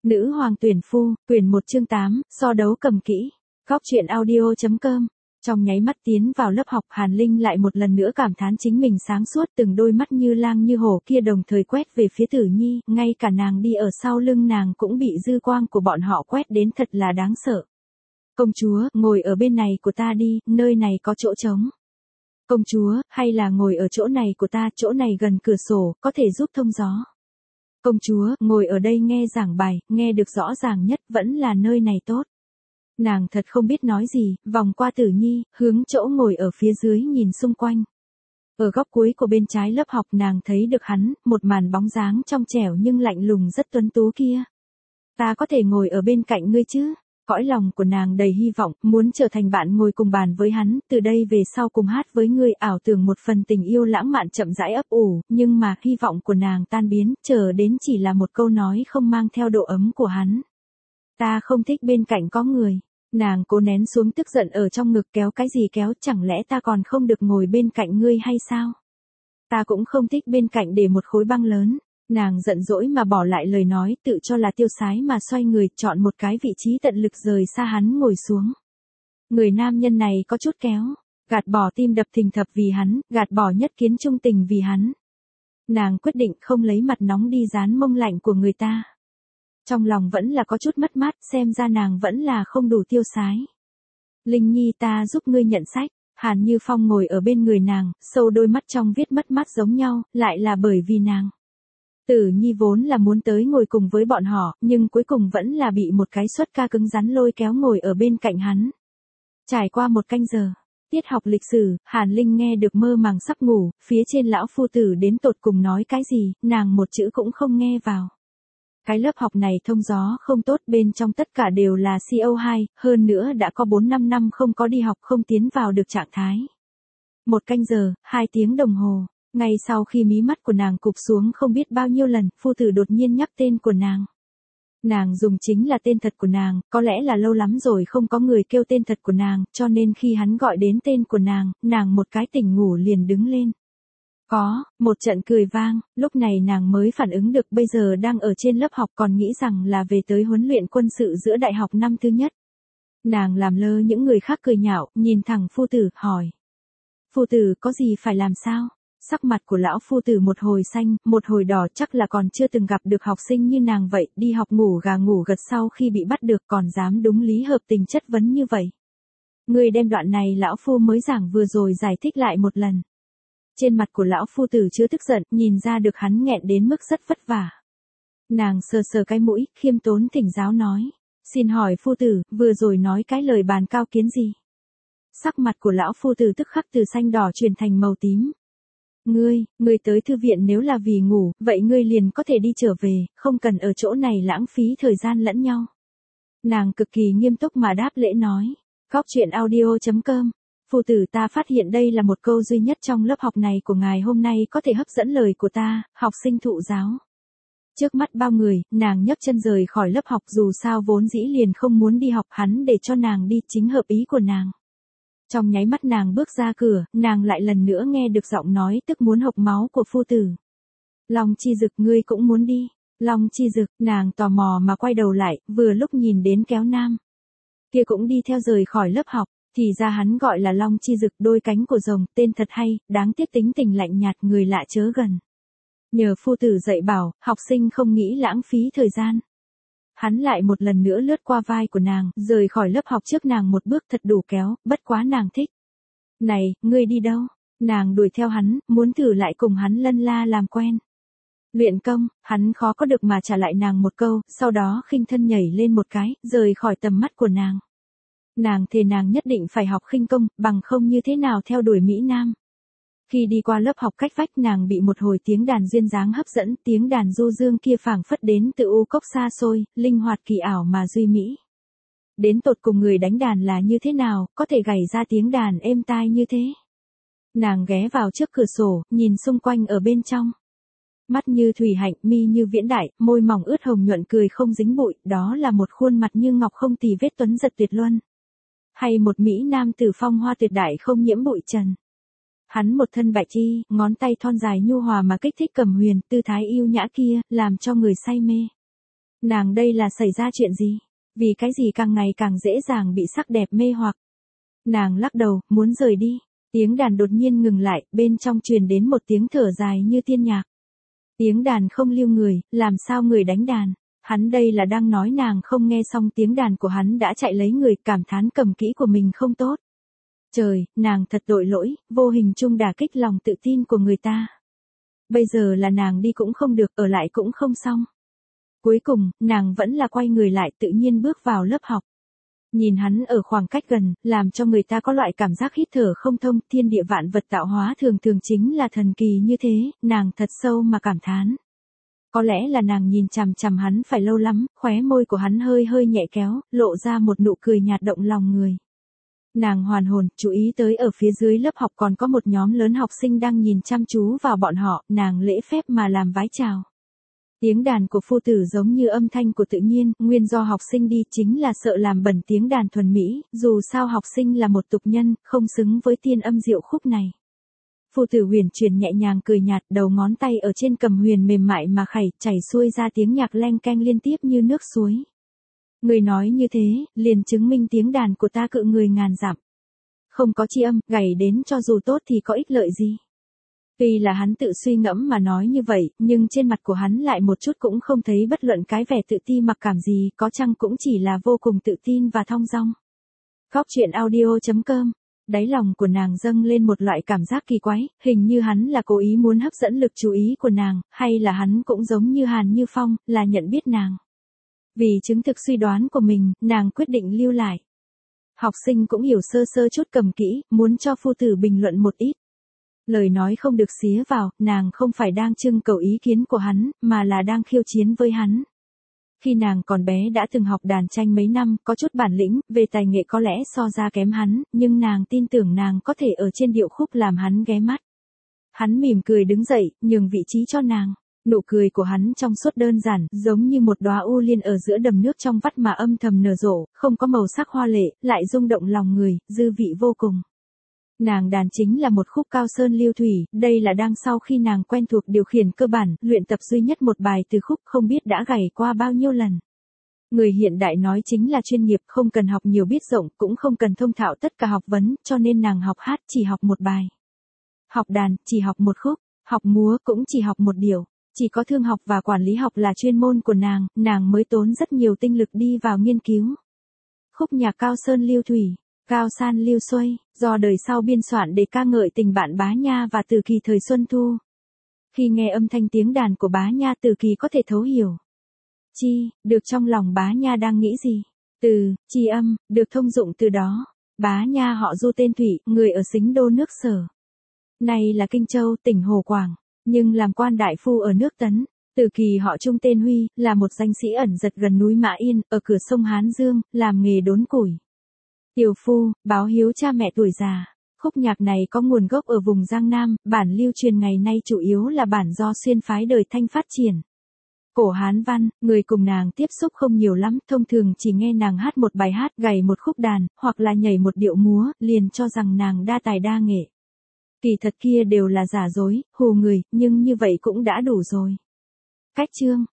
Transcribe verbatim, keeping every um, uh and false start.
Nữ hoàng tuyển phu, quyển một chương tám, so đấu cầm kỹ. Góc truyện audio chấm com. Trong nháy mắt tiến vào lớp học, Hàn Linh lại một lần nữa cảm thán chính mình sáng suốt, từng đôi mắt như lang như hổ kia đồng thời quét về phía Tử Nhi, ngay cả nàng đi ở sau lưng nàng cũng bị dư quang của bọn họ quét đến thật là đáng sợ. Công chúa, ngồi ở bên này của ta đi, nơi này có chỗ trống. Công chúa, hay là ngồi ở chỗ này của ta, chỗ này gần cửa sổ, có thể giúp thông gió. Công chúa, ngồi ở đây nghe giảng bài, nghe được rõ ràng nhất, vẫn là nơi này tốt. Nàng thật không biết nói gì, vòng qua Tử Nhi, hướng chỗ ngồi ở phía dưới nhìn xung quanh. Ở góc cuối của bên trái lớp học nàng thấy được hắn, một màn bóng dáng trong trẻo nhưng lạnh lùng rất tuấn tú kia. Ta có thể ngồi ở bên cạnh ngươi chứ? Cõi lòng của nàng đầy hy vọng, muốn trở thành bạn ngồi cùng bàn với hắn, từ đây về sau cùng hát với ngươi, ảo tưởng một phần tình yêu lãng mạn chậm rãi ấp ủ, nhưng mà hy vọng của nàng tan biến, chờ đến chỉ là một câu nói không mang theo độ ấm của hắn. Ta không thích bên cạnh có người. Nàng cố nén xuống tức giận ở trong ngực, kéo cái gì kéo, chẳng lẽ ta còn không được ngồi bên cạnh ngươi hay sao? Ta cũng không thích bên cạnh để một khối băng lớn. Nàng giận dỗi mà bỏ lại lời nói, tự cho là tiêu sái mà xoay người, chọn một cái vị trí tận lực rời xa hắn ngồi xuống. Người nam nhân này có chút kéo, gạt bỏ tim đập thình thập vì hắn, gạt bỏ nhất kiến trung tình vì hắn. Nàng quyết định không lấy mặt nóng đi dán mông lạnh của người ta. Trong lòng vẫn là có chút mất mát, xem ra nàng vẫn là không đủ tiêu sái. Linh Nhi, ta giúp ngươi nhận sách. Hàn Như Phong ngồi ở bên người nàng, sâu đôi mắt trong viết mất mát giống nhau, lại là bởi vì nàng. Tử Nhi vốn là muốn tới ngồi cùng với bọn họ, nhưng cuối cùng vẫn là bị một cái suất ca cứng rắn lôi kéo ngồi ở bên cạnh hắn. Trải qua một canh giờ, tiết học lịch sử, Hàn Linh nghe được mơ màng sắp ngủ, phía trên lão phu tử đến tột cùng nói cái gì, nàng một chữ cũng không nghe vào. Cái lớp học này thông gió không tốt, bên trong tất cả đều là C O hai, hơn nữa đã có bốn năm năm không có đi học, không tiến vào được trạng thái. Một canh giờ, hai tiếng đồng hồ. Ngay sau khi mí mắt của nàng cụp xuống không biết bao nhiêu lần, phu tử đột nhiên nhắc tên của nàng. Nàng dùng chính là tên thật của nàng, có lẽ là lâu lắm rồi không có người kêu tên thật của nàng, cho nên khi hắn gọi đến tên của nàng, nàng một cái tỉnh ngủ liền đứng lên. Có, một trận cười vang, lúc này nàng mới phản ứng được bây giờ đang ở trên lớp học, còn nghĩ rằng là về tới huấn luyện quân sự giữa đại học năm thứ nhất. Nàng làm lơ những người khác cười nhạo, nhìn thẳng phu tử, hỏi. Phu tử có gì phải làm sao? Sắc mặt của lão phu tử một hồi xanh, một hồi đỏ, chắc là còn chưa từng gặp được học sinh như nàng vậy, đi học ngủ gà ngủ gật sau khi bị bắt được còn dám đúng lý hợp tình chất vấn như vậy. Người đem đoạn này lão phu mới giảng vừa rồi giải thích lại một lần. Trên mặt của lão phu tử chưa tức giận, nhìn ra được hắn nghẹn đến mức rất vất vả. Nàng sờ sờ cái mũi, khiêm tốn thỉnh giáo nói. Xin hỏi phu tử, vừa rồi nói cái lời bàn cao kiến gì? Sắc mặt của lão phu tử tức khắc từ xanh đỏ chuyển thành màu tím. Ngươi, ngươi tới thư viện nếu là vì ngủ, vậy ngươi liền có thể đi trở về, không cần ở chỗ này lãng phí thời gian lẫn nhau. Nàng cực kỳ nghiêm túc mà đáp lễ nói. Góc truyện audio chấm com. Phu tử, ta phát hiện đây là một câu duy nhất trong lớp học này của ngài hôm nay có thể hấp dẫn lời của ta, học sinh thụ giáo. Trước mắt bao người, nàng nhấc chân rời khỏi lớp học, dù sao vốn dĩ liền không muốn đi học, hắn để cho nàng đi chính hợp ý của nàng. Trong nháy mắt nàng bước ra cửa, nàng lại lần nữa nghe được giọng nói tức muốn hộc máu của phu tử. Long Chi Dực, ngươi cũng muốn đi. Long Chi Dực, nàng tò mò mà quay đầu lại, vừa lúc nhìn đến Kéo Nam. Kia cũng đi theo rời khỏi lớp học, thì ra hắn gọi là Long Chi Dực, đôi cánh của rồng, tên thật hay, đáng tiếc tính tình lạnh nhạt, người lạ chớ gần. Nhờ phu tử dạy bảo, học sinh không nghĩ lãng phí thời gian. Hắn lại một lần nữa lướt qua vai của nàng, rời khỏi lớp học trước nàng một bước, thật đủ kéo, bất quá nàng thích. Này, ngươi đi đâu? Nàng đuổi theo hắn, muốn thử lại cùng hắn lân la làm quen. Luyện công, hắn khó có được mà trả lại nàng một câu, sau đó khinh thân nhảy lên một cái, rời khỏi tầm mắt của nàng. Nàng thề nàng nhất định phải học khinh công, bằng không như thế nào theo đuổi Mỹ Nam. Khi đi qua lớp học cách vách, nàng bị một hồi tiếng đàn duyên dáng hấp dẫn, tiếng đàn du dương kia phảng phất đến từ u cốc xa xôi, linh hoạt kỳ ảo mà duy mỹ. Đến tột cùng người đánh đàn là như thế nào, có thể gảy ra tiếng đàn êm tai như thế. Nàng ghé vào trước cửa sổ, nhìn xung quanh ở bên trong. Mắt như thủy hạnh, mi như viễn đại, môi mỏng ướt hồng nhuận, cười không dính bụi, đó là một khuôn mặt như ngọc không tì vết, tuấn giật tuyệt luân. Hay một Mỹ Nam tử phong hoa tuyệt đại không nhiễm bụi trần. Hắn một thân bạch y, ngón tay thon dài nhu hòa mà kích thích cầm huyền, tư thái yêu nhã kia, làm cho người say mê. Nàng đây là xảy ra chuyện gì? Vì cái gì càng ngày càng dễ dàng bị sắc đẹp mê hoặc? Nàng lắc đầu, muốn rời đi. Tiếng đàn đột nhiên ngừng lại, bên trong truyền đến một tiếng thở dài như tiên nhạc. Tiếng đàn không lưu người, làm sao người đánh đàn? Hắn đây là đang nói nàng không nghe xong tiếng đàn của hắn đã chạy lấy người, cảm thán cầm kỹ của mình không tốt. Trời, nàng thật tội lỗi, vô hình chung đả kích lòng tự tin của người ta. Bây giờ là nàng đi cũng không được, ở lại cũng không xong. Cuối cùng, nàng vẫn là quay người lại tự nhiên bước vào lớp học. Nhìn hắn ở khoảng cách gần, làm cho người ta có loại cảm giác hít thở không thông, thiên địa vạn vật tạo hóa thường thường chính là thần kỳ như thế, nàng thật sâu mà cảm thán. Có lẽ là nàng nhìn chằm chằm hắn phải lâu lắm, khóe môi của hắn hơi hơi nhẹ kéo, lộ ra một nụ cười nhạt động lòng người. Nàng hoàn hồn, chú ý tới ở phía dưới lớp học còn có một nhóm lớn học sinh đang nhìn chăm chú vào bọn họ, nàng lễ phép mà làm vái chào. Tiếng đàn của phu tử giống như âm thanh của tự nhiên, nguyên do học sinh đi chính là sợ làm bẩn tiếng đàn thuần mỹ, dù sao học sinh là một tục nhân, không xứng với tiên âm diệu khúc này. Phu tử huyền chuyển nhẹ nhàng cười nhạt, đầu ngón tay ở trên cầm huyền mềm mại mà khẩy, chảy xuôi ra tiếng nhạc leng keng liên tiếp như nước suối. Người nói như thế, liền chứng minh tiếng đàn của ta cự người ngàn dặm. Không có chi âm, gảy đến cho dù tốt thì có ích lợi gì. Tuy là hắn tự suy ngẫm mà nói như vậy, nhưng trên mặt của hắn lại một chút cũng không thấy bất luận cái vẻ tự ti mặc cảm gì, có chăng cũng chỉ là vô cùng tự tin và thong dong. Góc truyện audio chấm com. Đáy lòng của nàng dâng lên một loại cảm giác kỳ quái, hình như hắn là cố ý muốn hấp dẫn lực chú ý của nàng, hay là hắn cũng giống như Hàn Như Phong, là nhận biết nàng. Vì chứng thực suy đoán của mình, nàng quyết định lưu lại. Học sinh cũng hiểu sơ sơ chút cầm kỹ, muốn cho phu tử bình luận một ít. Lời nói không được xía vào, nàng không phải đang trưng cầu ý kiến của hắn, mà là đang khiêu chiến với hắn. Khi nàng còn bé đã từng học đàn tranh mấy năm, có chút bản lĩnh, về tài nghệ có lẽ so ra kém hắn, nhưng nàng tin tưởng nàng có thể ở trên điệu khúc làm hắn ghé mắt. Hắn mỉm cười đứng dậy, nhường vị trí cho nàng. Nụ cười của hắn trong suốt đơn giản, giống như một đóa u liên ở giữa đầm nước trong vắt mà âm thầm nở rộ, không có màu sắc hoa lệ, lại rung động lòng người, dư vị vô cùng. Nàng đàn chính là một khúc cao sơn lưu thủy, đây là đang sau khi nàng quen thuộc điều khiển cơ bản, luyện tập duy nhất một bài từ khúc không biết đã gảy qua bao nhiêu lần. Người hiện đại nói chính là chuyên nghiệp, không cần học nhiều biết rộng, cũng không cần thông thạo tất cả học vấn, cho nên nàng học hát chỉ học một bài. Học đàn, chỉ học một khúc, học múa cũng chỉ học một điều. Chỉ có thương học và quản lý học là chuyên môn của nàng, nàng mới tốn rất nhiều tinh lực đi vào nghiên cứu. Khúc nhạc Cao Sơn Lưu Thủy, Cao San Lưu Xuôi, do đời sau biên soạn để ca ngợi tình bạn Bá Nha và Từ Kỳ thời Xuân Thu. Khi nghe âm thanh tiếng đàn của Bá Nha, Từ Kỳ có thể thấu hiểu. Chi, được trong lòng Bá Nha đang nghĩ gì. Từ, chi âm, được thông dụng từ đó. Bá Nha họ Du tên Thủy, người ở Sính Đô nước Sở. Nay là Kinh Châu, tỉnh Hồ Quảng. Nhưng làm quan đại phu ở nước Tấn. Từ Kỳ họ Trung tên Huy, là một danh sĩ ẩn giật gần núi Mã Yên, ở cửa sông Hán Dương, làm nghề đốn củi. Tiểu phu, báo hiếu cha mẹ tuổi già. Khúc nhạc này có nguồn gốc ở vùng Giang Nam, bản lưu truyền ngày nay chủ yếu là bản do xuyên phái đời Thanh phát triển. Cổ Hán văn, người cùng nàng tiếp xúc không nhiều lắm, thông thường chỉ nghe nàng hát một bài hát, gảy một khúc đàn, hoặc là nhảy một điệu múa, liền cho rằng nàng đa tài đa nghệ. Kỳ thật kia đều là giả dối, hù người, nhưng như vậy cũng đã đủ rồi. Cách chương